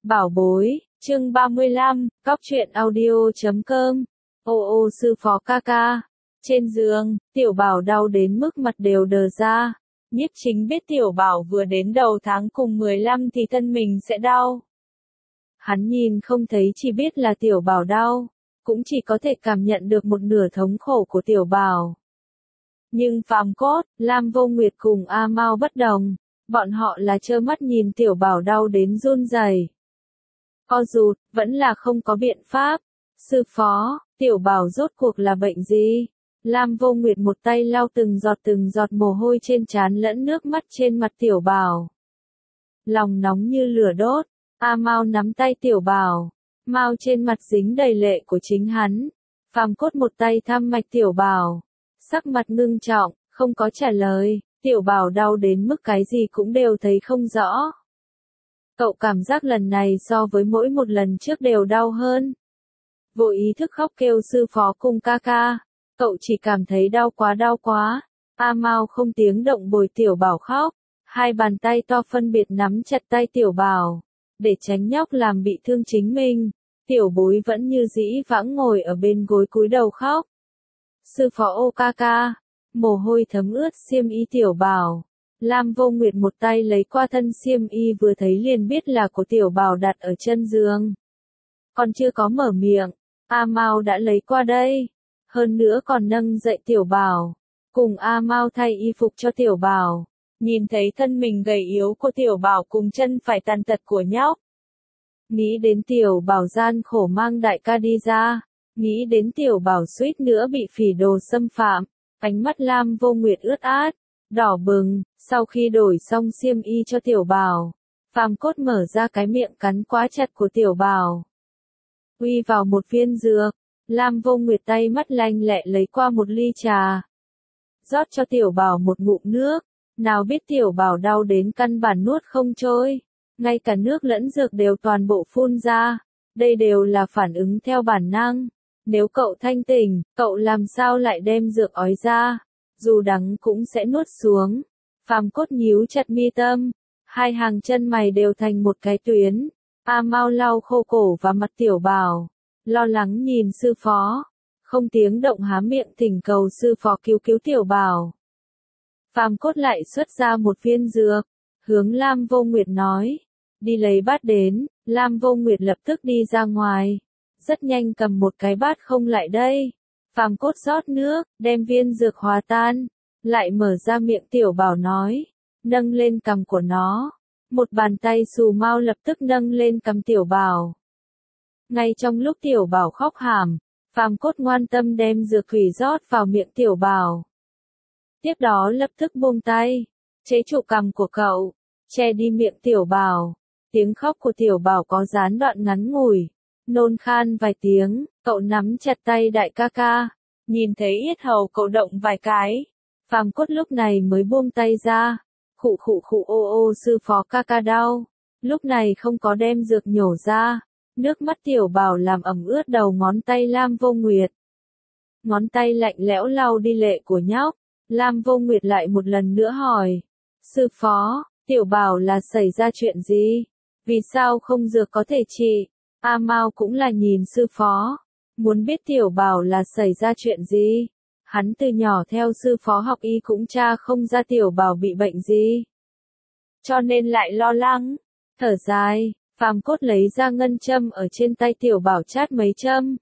Bảo bối, chương 35, Cóc truyện audio.com. Ô sư phó ca ca. Trên giường, Tiểu Bảo đau đến mức mặt đều đờ ra. Nhiếp Chính biết Tiểu Bảo vừa đến đầu tháng cùng 15 thì thân mình sẽ đau. Hắn nhìn không thấy chỉ biết là Tiểu Bảo đau, cũng chỉ có thể cảm nhận được một nửa thống khổ của Tiểu Bảo. Nhưng Phàm Cốt, Lam Vô Nguyệt cùng A Mao bất đồng, bọn họ là trơ mắt nhìn Tiểu Bảo đau đến run rẩy. Co rụt, vẫn là không có biện pháp. Sư phó, Tiểu Bảo rốt cuộc là bệnh gì? Lam Vô Nguyệt một tay lau từng giọt mồ hôi trên trán lẫn nước mắt trên mặt Tiểu Bảo. Lòng nóng như lửa đốt, A Mao nắm tay Tiểu Bảo, Mao trên mặt dính đầy lệ của chính hắn. Phàm Cốt một tay thăm mạch Tiểu Bảo, sắc mặt ngưng trọng, không có trả lời. Tiểu Bảo đau đến mức cái gì cũng đều thấy không rõ. Cậu cảm giác lần này so với mỗi một lần trước đều đau hơn. Vô ý thức khóc kêu sư phó cùng ca ca. Cậu chỉ cảm thấy đau quá. A Mao không tiếng động bồi Tiểu Bảo khóc. Hai bàn tay to phân biệt nắm chặt tay Tiểu Bảo, để tránh nhóc làm bị thương chính mình. Tiểu Bối vẫn như dĩ vãng ngồi ở bên gối cúi đầu khóc. Sư phó ô ca ca. Mồ hôi thấm ướt xiêm y Tiểu Bảo. Lam Vô Nguyệt một tay lấy qua thân xiêm y vừa thấy liền biết là của Tiểu Bảo đặt ở chân giường. Còn chưa có mở miệng, A Mao đã lấy qua đây. Hơn nữa còn nâng dậy Tiểu Bảo, cùng A Mao thay y phục cho Tiểu Bảo. Nhìn thấy thân mình gầy yếu của Tiểu Bảo cùng chân phải tàn tật của nhóc. Nghĩ đến Tiểu Bảo gian khổ mang đại ca đi ra. Nghĩ đến Tiểu Bảo suýt nữa bị phỉ đồ xâm phạm. Ánh mắt Lam Vô Nguyệt ướt át, đỏ bừng. Sau khi đổi xong xiêm y cho Tiểu Bảo, Phàm Cốt mở ra cái miệng cắn quá chặt của Tiểu Bảo. Uy vào một viên dược, Lam Vô Nguyệt tay mắt lanh lẹ lấy qua một ly trà. Rót cho Tiểu Bảo một ngụm nước, nào biết Tiểu Bảo đau đến căn bản nuốt không trôi. Ngay cả nước lẫn dược đều toàn bộ phun ra, đây đều là phản ứng theo bản năng. Nếu cậu thanh tỉnh, cậu làm sao lại đem dược ói ra, dù đắng cũng sẽ nuốt xuống. Phàm Cốt nhíu chặt mi tâm, hai hàng chân mày đều thành một cái tuyến. A Mao lau khô cổ và mặt Tiểu Bảo, lo lắng nhìn sư phó, không tiếng động há miệng thỉnh cầu sư phó cứu Tiểu Bảo. Phàm Cốt lại xuất ra một viên dược, hướng Lam Vô Nguyệt nói, đi lấy bát đến. Lam Vô Nguyệt lập tức đi ra ngoài, rất nhanh cầm một cái bát không lại đây. Phàm Cốt rót nước, đem viên dược hòa tan, lại mở ra miệng Tiểu Bảo nói, nâng lên cằm của nó. Một bàn tay xù mau lập tức nâng lên cằm Tiểu Bảo. Ngay trong lúc Tiểu Bảo khóc hàm, Phàm Cốt ngoan tâm đem dược thủy rót vào miệng Tiểu Bảo. Tiếp đó lập tức buông tay, chế trụ cằm của cậu, che đi miệng Tiểu Bảo. Tiếng khóc của Tiểu Bảo có gián đoạn ngắn ngủi, nôn khan vài tiếng, cậu nắm chặt tay đại ca ca, nhìn thấy yết hầu cậu động vài cái. Phàm Cốt lúc này mới buông tay ra. Khụ ô sư phó ca ca đau. Lúc này không có đem dược nhổ ra. Nước mắt Tiểu Bảo làm ẩm ướt đầu ngón tay Lam Vô Nguyệt. Ngón tay lạnh lẽo lau đi lệ của nhóc. Lam Vô Nguyệt lại một lần nữa hỏi. Sư phó, Tiểu Bảo là xảy ra chuyện gì? Vì sao không dược có thể trị? A Mao cũng là nhìn sư phó, muốn biết Tiểu Bảo là xảy ra chuyện gì. Hắn từ nhỏ theo sư phó học y cũng tra không ra Tiểu Bảo bị bệnh gì, cho nên lại lo lắng. Thở dài, Phàm Cốt lấy ra ngân châm ở trên tay Tiểu Bảo chát mấy châm.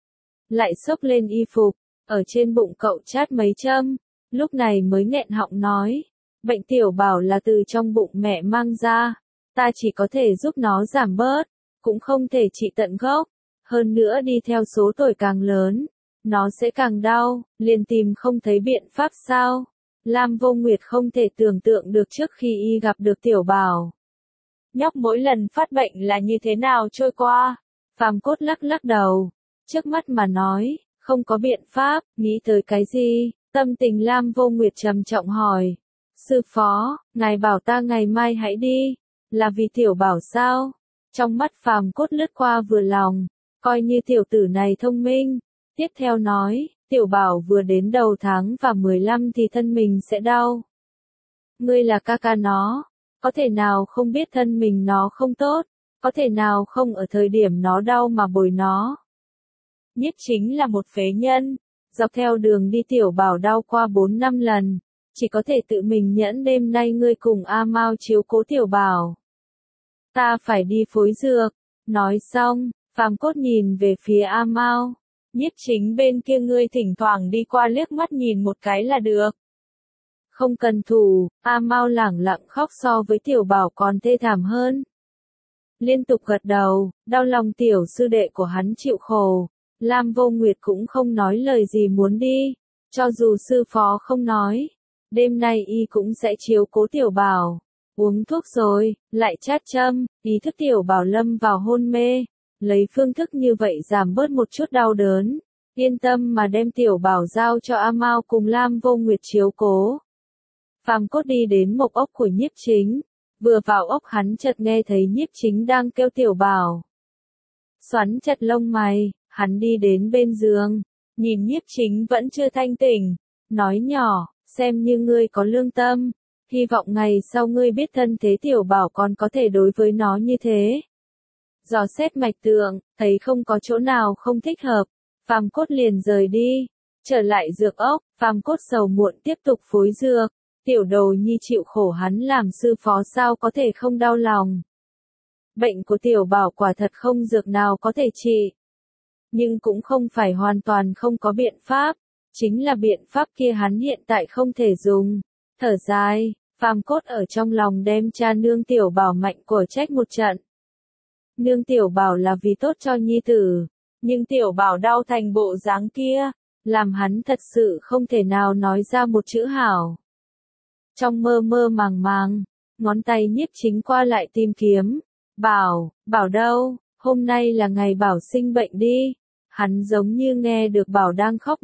Lại xốc lên y phục, ở trên bụng cậu chát mấy châm. Lúc này mới nghẹn họng nói, bệnh Tiểu Bảo là từ trong bụng mẹ mang ra. Ta chỉ có thể giúp nó giảm bớt, cũng không thể trị tận gốc. Hơn nữa đi theo số tuổi càng lớn, nó sẽ càng đau, liền tìm không thấy biện pháp sao. Lam Vô Nguyệt không thể tưởng tượng được trước khi y gặp được Tiểu Bảo, nhóc mỗi lần phát bệnh là như thế nào trôi qua. Phàm Cốt lắc đầu, trước mắt mà nói, không có biện pháp. Nghĩ tới cái gì, tâm tình Lam Vô Nguyệt trầm trọng hỏi, sư phó, ngài bảo ta ngày mai hãy đi, là vì Tiểu Bảo sao? Trong mắt Phàm Cốt lướt qua vừa lòng, coi như tiểu tử này thông minh. Tiếp theo nói, Tiểu Bảo vừa đến đầu tháng và 15 thì thân mình sẽ đau. Ngươi là ca ca nó, có thể nào không biết thân mình nó không tốt, có thể nào không ở thời điểm nó đau mà bồi nó. Nhiếp Chính là một phế nhân, dọc theo đường đi Tiểu Bảo đau qua 4-5 lần, chỉ có thể tự mình nhẫn đêm nay ngươi cùng A Mao chiếu cố Tiểu Bảo. Ta phải đi phối dược, nói xong, Phàm Cốt nhìn về phía A Mao. Nhiếp Chính bên kia ngươi thỉnh thoảng đi qua liếc mắt nhìn một cái là được. Không cần thủ, A Mao lẳng lặng khóc so với Tiểu Bảo còn thê thảm hơn. Liên tục gật đầu, đau lòng tiểu sư đệ của hắn chịu khổ. Lam Vô Nguyệt cũng không nói lời gì muốn đi, cho dù sư phó không nói. Đêm nay y cũng sẽ chiếu cố Tiểu Bảo. Uống thuốc rồi, lại chát châm, ý thức Tiểu Bảo lâm vào hôn mê. Lấy phương thức như vậy giảm bớt một chút đau đớn. Yên tâm mà đem Tiểu Bảo giao cho A Mao cùng Lam Vô Nguyệt chiếu cố. Phàm Cốt đi đến mộc ốc của Nhiếp Chính. Vừa vào ốc hắn chợt nghe thấy Nhiếp Chính đang kêu Tiểu Bảo. Xoắn chặt lông mày, hắn đi đến bên giường, nhìn Nhiếp Chính vẫn chưa thanh tỉnh, nói nhỏ, xem như ngươi có lương tâm, hy vọng ngày sau ngươi biết thân thế Tiểu Bảo còn có thể đối với nó như thế. Dò xét mạch tượng, thấy không có chỗ nào không thích hợp, Phàm Cốt liền rời đi, trở lại dược ốc, Phàm Cốt sầu muộn tiếp tục phối dược. Tiểu Đồ Nhi chịu khổ hắn làm sư phó sao có thể không đau lòng. Bệnh của Tiểu Bảo quả thật không dược nào có thể trị. Nhưng cũng không phải hoàn toàn không có biện pháp. Chính là biện pháp kia hắn hiện tại không thể dùng. Thở dài, Phàm Cốt ở trong lòng đem cha nương Tiểu Bảo mạnh của trách một trận. Nương Tiểu Bảo là vì tốt cho nhi tử. Nhưng Tiểu Bảo đau thành bộ dáng kia. Làm hắn thật sự không thể nào nói ra một chữ hảo. Trong mơ mơ màng màng, ngón tay Nhiếp Chính qua lại tìm kiếm. Bảo đâu, hôm nay là ngày Bảo sinh bệnh đi. Hắn giống như nghe được Bảo đang khóc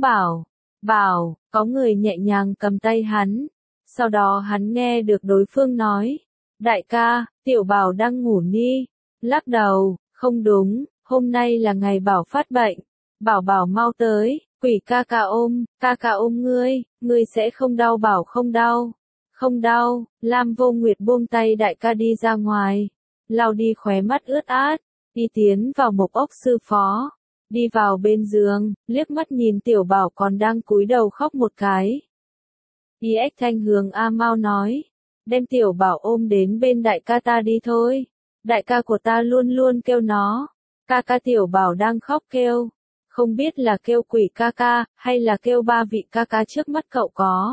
Bảo, có người nhẹ nhàng cầm tay hắn. Sau đó hắn nghe được đối phương nói. Đại ca, Tiểu Bảo đang ngủ ni. Lắc đầu, không đúng, hôm nay là ngày Bảo phát bệnh. Bảo mau tới, quỷ ca ca ôm ngươi sẽ không đau. Bảo không đau. Không đau, Lam Vô Nguyệt buông tay đại ca đi ra ngoài, lau đi khóe mắt ướt át, đi tiến vào mộc ốc sư phó, đi vào bên giường, liếc mắt nhìn Tiểu Bảo còn đang cúi đầu khóc một cái. Y ếch thanh hướng A Mao nói, đem Tiểu Bảo ôm đến bên đại ca ta đi thôi, đại ca của ta luôn luôn kêu nó, ca Tiểu Bảo đang khóc kêu, không biết là kêu quỷ ca hay là kêu ba vị ca trước mắt cậu có.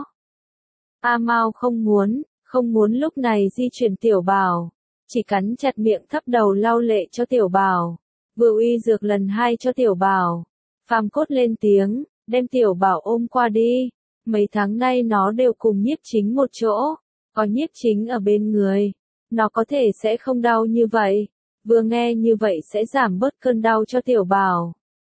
A Mao không muốn lúc này di chuyển Tiểu Bảo, chỉ cắn chặt miệng thấp đầu lau lệ cho Tiểu Bảo, vừa uy dược lần 2 cho Tiểu Bảo. Phàm Cốt lên tiếng, đem Tiểu Bảo ôm qua đi, mấy tháng nay nó đều cùng Nhiếp Chính một chỗ, có Nhiếp Chính ở bên người, nó có thể sẽ không đau như vậy, vừa nghe như vậy sẽ giảm bớt cơn đau cho Tiểu Bảo.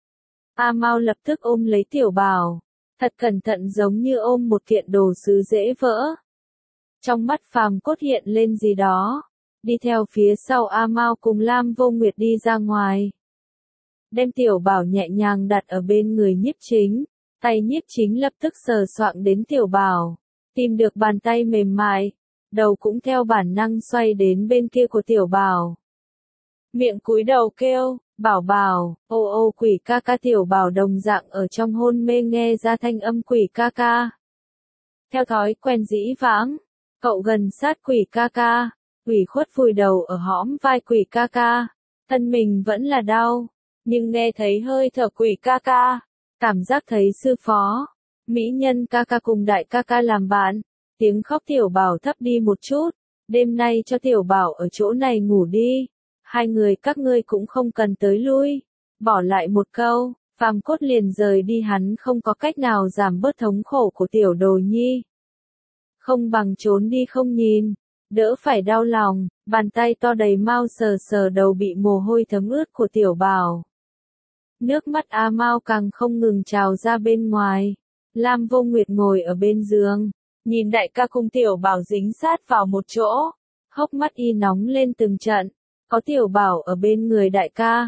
A Mao lập tức ôm lấy Tiểu Bảo. Thật cẩn thận giống như ôm một kiện đồ sứ dễ vỡ. Trong mắt Phàm Cốt hiện lên gì đó. Đi theo phía sau A Mao cùng Lam Vô Nguyệt đi ra ngoài. Đem Tiểu Bảo nhẹ nhàng đặt ở bên người Nhiếp Chính. Tay Nhiếp Chính lập tức sờ soạng đến Tiểu Bảo. Tìm được bàn tay mềm mại. Đầu cũng theo bản năng xoay đến bên kia của Tiểu Bảo. Miệng cúi đầu kêu. Bảo, ô quỷ ca Tiểu Bảo đồng dạng ở trong hôn mê nghe ra thanh âm quỷ ca. Theo thói quen dĩ vãng, cậu gần sát quỷ ca, ủy khuất vùi đầu ở hõm vai quỷ ca, thân mình vẫn là đau, nhưng nghe thấy hơi thở quỷ ca, cảm giác thấy sư phó, mỹ nhân ca cùng đại ca làm bạn, tiếng khóc Tiểu Bảo thấp đi một chút, đêm nay cho Tiểu Bảo ở chỗ này ngủ đi. Hai người các ngươi cũng không cần tới lui. Bỏ lại một câu, Phàm Cốt liền rời đi hắn không có cách nào giảm bớt thống khổ của Tiểu Đồ Nhi. Không bằng trốn đi không nhìn, đỡ phải đau lòng, bàn tay to đầy Mao sờ đầu bị mồ hôi thấm ướt của Tiểu Bảo. Nước mắt A Mao càng không ngừng trào ra bên ngoài. Lam Vô Nguyệt ngồi ở bên giường, nhìn đại ca cùng Tiểu Bảo dính sát vào một chỗ, hốc mắt y nóng lên từng trận. Có Tiểu Bảo ở bên người đại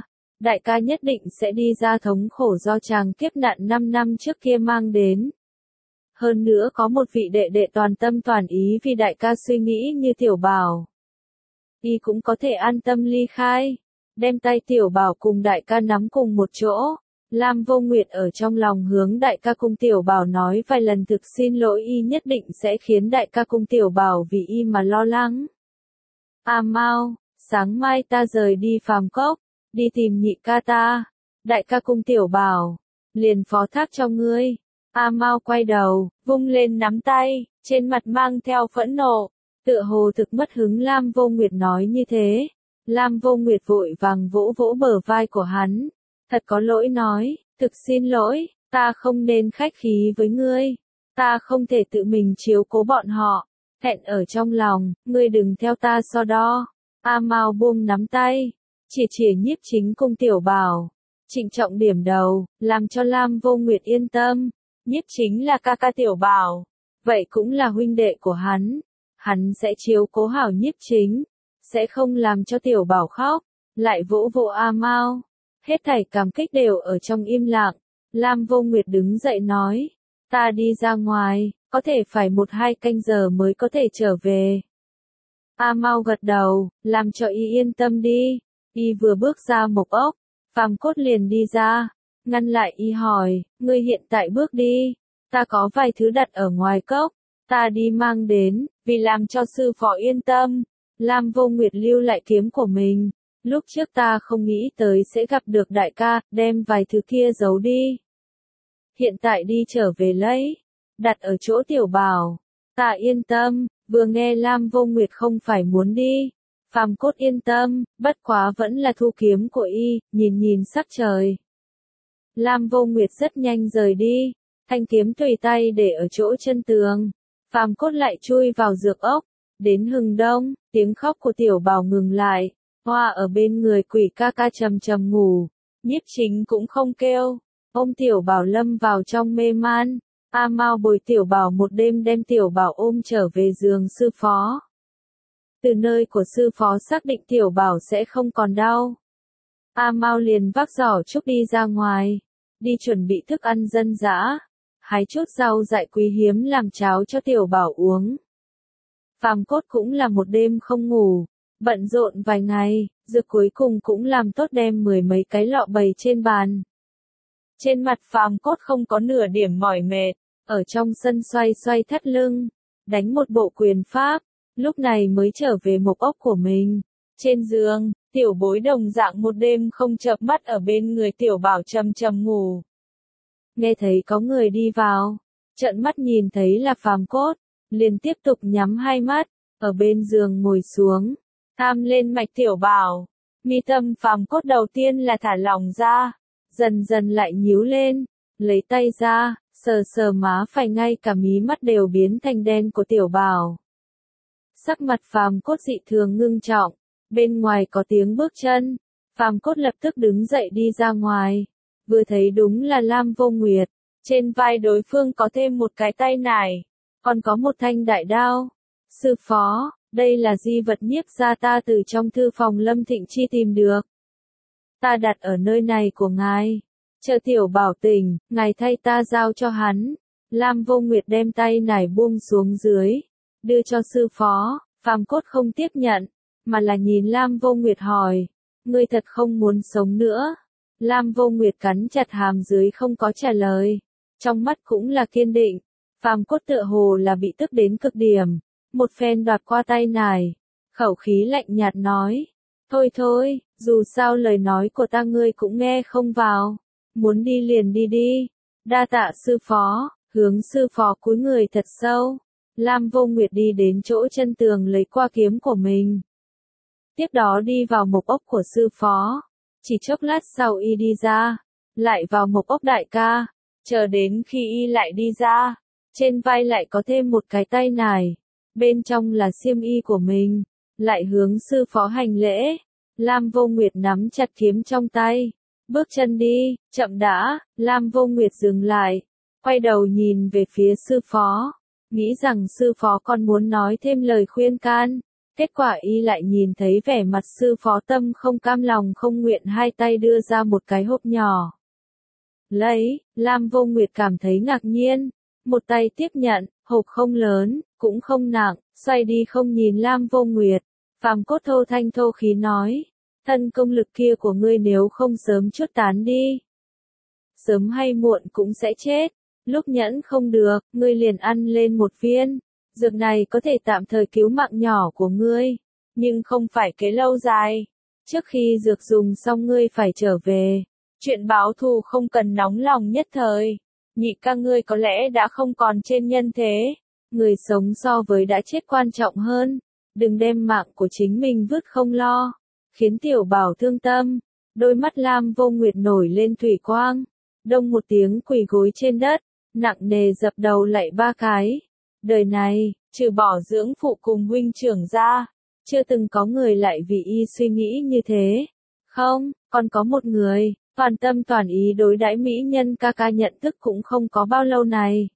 ca nhất định sẽ đi ra thống khổ do chàng kiếp nạn 5 năm trước kia mang đến. Hơn nữa có một vị đệ đệ toàn tâm toàn ý vì đại ca suy nghĩ như Tiểu Bảo. y cũng có thể an tâm ly khai. Đem tay Tiểu Bảo cùng đại ca nắm cùng một chỗ. Lam Vô Nguyệt ở trong lòng hướng đại ca cùng Tiểu Bảo nói vài lần thực xin lỗi, y nhất định sẽ khiến đại ca cùng Tiểu Bảo vì y mà lo lắng. A Mao, sáng mai ta rời đi Phàm Cốc, đi tìm nhị ca ta. Đại ca cùng Tiểu Bảo, liền phó thác cho ngươi. A Mao quay đầu, vung lên nắm tay, trên mặt mang theo phẫn nộ, tựa hồ thực mất hứng. Lam Vô Nguyệt nói như thế. Lam Vô Nguyệt vội vàng vỗ vỗ bờ vai của hắn. Thật có lỗi nói, thực xin lỗi, ta không nên khách khí với ngươi. Ta không thể tự mình chiếu cố bọn họ. Hẹn ở trong lòng, ngươi đừng theo ta so đo. A Mao buông nắm tay, chỉ Nhiếp Chính cùng Tiểu Bảo. Trịnh trọng điểm đầu, làm cho Lam Vô Nguyệt yên tâm. Nhiếp Chính là ca ca Tiểu Bảo, vậy cũng là huynh đệ của hắn. Hắn sẽ chiếu cố hảo Nhiếp Chính, sẽ không làm cho Tiểu Bảo khóc. Lại vỗ vỗ A Mao. Hết thảy cảm kích đều ở trong im lặng. Lam Vô Nguyệt đứng dậy nói, ta đi ra ngoài, có thể phải 1-2 canh giờ mới có thể trở về. A Mao gật đầu, làm cho y yên tâm đi. Y vừa bước ra Mộc Ốc, Phàm Cốt liền đi ra, ngăn lại y hỏi, ngươi hiện tại bước đi, ta có vài thứ đặt ở ngoài cốc, ta đi mang đến, vì làm cho sư phó yên tâm. Lam Vô Nguyệt lưu lại kiếm của mình, lúc trước ta không nghĩ tới sẽ gặp được đại ca, đem vài thứ kia giấu đi. Hiện tại đi trở về lấy, đặt ở chỗ Tiểu Bảo, ta yên tâm. Vừa nghe Lam Vô Nguyệt không phải muốn đi, Phàm Cốt yên tâm, bất quá vẫn là thu kiếm của y, nhìn sắc trời. Lam Vô Nguyệt rất nhanh rời đi, thanh kiếm tùy tay để ở chỗ chân tường. Phàm Cốt lại chui vào dược ốc, đến hừng đông, tiếng khóc của Tiểu Bảo ngừng lại, Hoa ở bên người Quỷ ca ca trầm ngủ, Nhiếp Chính cũng không kêu, ôm Tiểu Bảo lâm vào trong mê man. A Mao bồi Tiểu Bảo một đêm, đem Tiểu Bảo ôm trở về giường sư phó. Từ nơi của sư phó xác định Tiểu Bảo sẽ không còn đau. A Mao liền vác giỏ trúc đi ra ngoài, đi chuẩn bị thức ăn dân dã, hái chút rau dại quý hiếm làm cháo cho Tiểu Bảo uống. Phàm Cốt cũng là một đêm không ngủ, bận rộn vài ngày, dược cuối cùng cũng làm tốt, đem 10 mấy cái lọ bày trên bàn. Trên mặt Phàm Cốt không có nửa điểm mỏi mệt, ở trong sân xoay xoay thắt lưng, đánh một bộ quyền pháp, lúc này mới trở về Mộc Ốc của mình. Trên giường, Tiểu Bối đồng dạng một đêm không chợp mắt ở bên người Tiểu Bảo trầm ngủ. Nghe thấy có người đi vào, trợn mắt nhìn thấy là Phàm Cốt, liền tiếp tục nhắm hai mắt, ở bên giường ngồi xuống, tham lên mạch Tiểu Bảo. Mi tâm Phàm Cốt đầu tiên là thả lỏng ra, dần dần lại nhíu lên, lấy tay ra, sờ má phải, ngay cả mí mắt đều biến thành đen của Tiểu Bảo. Sắc mặt Phàm Cốt dị thường ngưng trọng, bên ngoài có tiếng bước chân, Phàm Cốt lập tức đứng dậy đi ra ngoài, vừa thấy đúng là Lam Vô Nguyệt, trên vai đối phương có thêm một cái tay nải, còn có một thanh đại đao. Sư phó, đây là di vật Nhiếp gia ta từ trong thư phòng Lâm Thịnh Chi tìm được. Ta đặt ở nơi này của ngài. Chờ Tiểu Bảo tỉnh, ngài thay ta giao cho hắn. Lam Vô Nguyệt đem tay nải buông xuống dưới, đưa cho sư phó. Phàm Cốt không tiếp nhận, mà là nhìn Lam Vô Nguyệt hỏi, ngươi thật không muốn sống nữa? Lam Vô Nguyệt cắn chặt hàm dưới không có trả lời, trong mắt cũng là kiên định. Phàm Cốt tựa hồ là bị tức đến cực điểm, một phen đoạt qua tay nải, khẩu khí lạnh nhạt nói, thôi, dù sao lời nói của ta ngươi cũng nghe không vào, muốn đi liền đi đi, đa tạ sư phó. Hướng sư phó cúi người thật sâu, Lam Vô Nguyệt đi đến chỗ chân tường lấy qua kiếm của mình. Tiếp đó đi vào Mộc Ốc của sư phó, chỉ chốc lát sau y đi ra, lại vào Mộc Ốc đại ca, chờ đến khi y lại đi ra, trên vai lại có thêm một cái tay nải, bên trong là xiêm y của mình, lại hướng sư phó hành lễ. Lam Vô Nguyệt nắm chặt kiếm trong tay, bước chân đi, chậm đã. Lam Vô Nguyệt dừng lại, quay đầu nhìn về phía sư phó, nghĩ rằng sư phó còn muốn nói thêm lời khuyên can, kết quả y lại nhìn thấy vẻ mặt sư phó tâm không cam lòng không nguyện, hai tay đưa ra một cái hộp nhỏ. Lấy, Lam Vô Nguyệt cảm thấy ngạc nhiên, một tay tiếp nhận, hộp không lớn, cũng không nặng, xoay đi không nhìn Lam Vô Nguyệt, Phàm Cốt thô thanh thô khí nói, thân công lực kia của ngươi nếu không sớm chút tán đi, sớm hay muộn cũng sẽ chết. Lúc nhẫn không được, ngươi liền ăn lên một viên. Dược này có thể tạm thời cứu mạng nhỏ của ngươi, nhưng không phải kế lâu dài. Trước khi dược dùng xong ngươi phải trở về. Chuyện báo thù không cần nóng lòng nhất thời. Nhị ca ngươi có lẽ đã không còn trên nhân thế. Người sống so với đã chết quan trọng hơn. Đừng đem mạng của chính mình vứt không lo. Khiến Tiểu Bảo thương tâm. Đôi mắt Lam Vô Nguyệt nổi lên thủy quang. Đông một tiếng quỳ gối trên đất, nặng nề dập đầu lạy 3 cái. Đời này, trừ bỏ dưỡng phụ cùng huynh trưởng ra, chưa từng có người lại vì y suy nghĩ như thế. Không, còn có một người, toàn tâm toàn ý đối đãi mỹ nhân ca ca nhận thức cũng không có bao lâu này.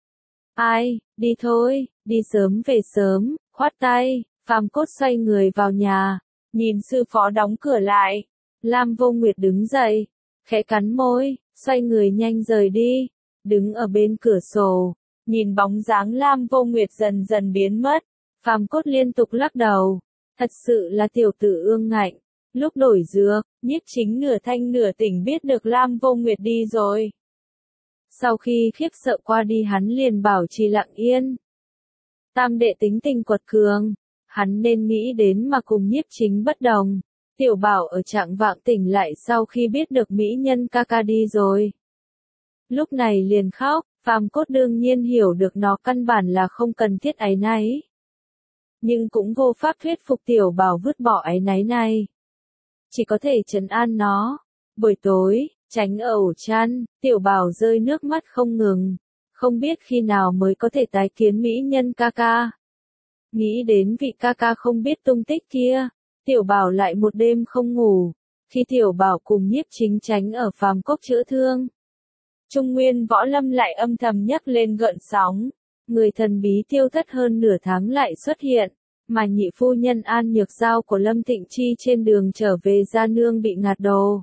Ai, đi thôi, đi sớm về sớm, khoát tay, Phàm Cốt xoay người vào nhà, nhìn sư phó đóng cửa lại. Lam Vô Nguyệt đứng dậy, khẽ cắn môi, xoay người nhanh rời đi, đứng ở bên cửa sổ, nhìn bóng dáng Lam Vô Nguyệt dần dần biến mất. Phàm Cốt liên tục lắc đầu, thật sự là tiểu tử ương ngạnh. Lúc đổi dược, Nhiếp Chính nửa thanh nửa tỉnh biết được Lam Vô Nguyệt đi rồi. Sau khi khiếp sợ qua đi hắn liền bảo trì lặng yên. Tam đệ tính tình quật cường, hắn nên nghĩ đến mà cùng Nhiếp Chính bất đồng. Tiểu Bảo ở trạng vạng tỉnh lại sau khi biết được mỹ nhân ca ca đi rồi. Lúc này liền khóc, Phàm Cốt đương nhiên hiểu được nó căn bản là không cần thiết áy náy. Nhưng cũng vô pháp thuyết phục Tiểu Bảo vứt bỏ áy náy này. Chỉ có thể trấn an nó. Buổi tối, tránh ở ổ chăn, Tiểu Bảo rơi nước mắt không ngừng. Không biết khi nào mới có thể tái kiến mỹ nhân ca ca. Nghĩ đến vị ca ca không biết tung tích kia. Tiểu Bảo lại một đêm không ngủ, khi Tiểu Bảo cùng Nhiếp Chính tránh ở phàm cốc chữa thương. Trung Nguyên Võ Lâm lại âm thầm nhấc lên gợn sóng, người thần bí tiêu thất hơn nửa tháng lại xuất hiện, mà nhị phu nhân An Nhược Giao của Lâm Thịnh Chi trên đường trở về Gia Nương bị ngạt đồ.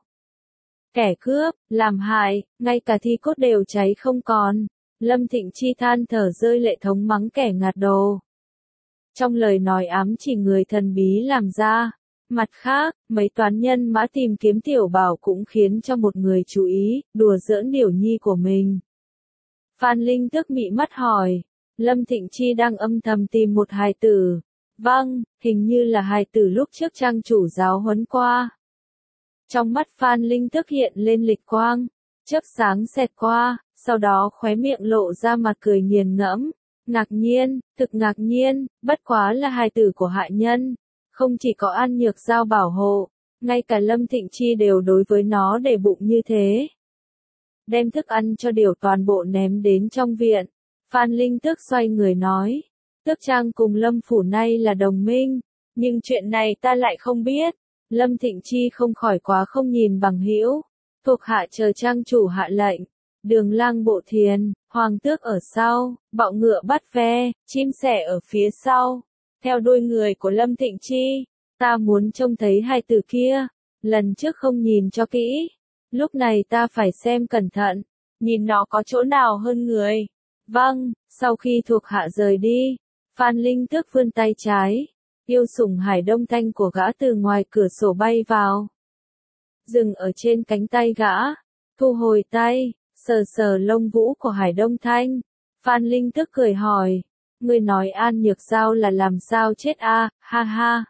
Kẻ cướp, làm hại, ngay cả thi cốt đều cháy không còn, Lâm Thịnh Chi than thở rơi lệ thống mắng kẻ ngạt đồ. Trong lời nói ám chỉ người thần bí làm ra. Mặt khác, mấy toán nhân mã tìm kiếm Tiểu Bảo cũng khiến cho một người chú ý, đùa giỡn Điểu Nhi của mình. Phan Linh tức mị mắt hỏi, Lâm Thịnh Chi đang âm thầm tìm một hài tử. Vâng, hình như là hài tử lúc trước trang chủ giáo huấn qua. Trong mắt Phan Linh tức hiện lên lịch quang, chớp sáng xẹt qua, sau đó khóe miệng lộ ra mặt cười nghiền ngẫm. Ngạc nhiên, thực ngạc nhiên, bất quá là hài tử của hạ nhân. Không chỉ có An Nhược Giao bảo hộ, ngay cả Lâm Thịnh Chi đều đối với nó để bụng như thế. Đem thức ăn cho Điểu toàn bộ ném đến trong viện. Phan Linh Tước xoay người nói, Tước Trang cùng Lâm Phủ nay là đồng minh, nhưng chuyện này ta lại không biết. Lâm Thịnh Chi không khỏi quá không nhìn bằng hữu, thuộc hạ chờ Trang chủ hạ lệnh. Đường lang bộ thiền, hoàng tước ở sau, bọ ngựa bắt ve, chim sẻ ở phía sau. Theo đuôi người của Lâm Thịnh Chi, ta muốn trông thấy hai từ kia, lần trước không nhìn cho kỹ, lúc này ta phải xem cẩn thận, nhìn nó có chỗ nào hơn người. Vâng, sau khi thuộc hạ rời đi, Phan Linh Tước vươn tay trái, yêu sủng Hải Đông Thanh của gã từ ngoài cửa sổ bay vào. Dừng ở trên cánh tay gã, thu hồi tay, sờ sờ lông vũ của Hải Đông Thanh. Phan Linh Tước cười hỏi. Ngươi nói An Nhược Giao là làm sao chết a? Ha ha.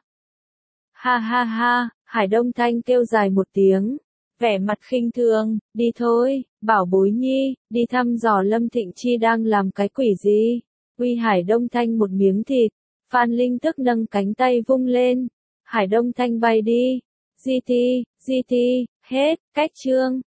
Ha ha ha, Hải Đông Thanh kêu dài một tiếng, vẻ mặt khinh thường, đi thôi, bảo bối nhi, đi thăm dò Lâm Thịnh Chi đang làm cái quỷ gì. Uy Hải Đông Thanh một miếng thịt, Phan Linh tức nâng cánh tay vung lên, Hải Đông Thanh bay đi. GT, hết, cách chương.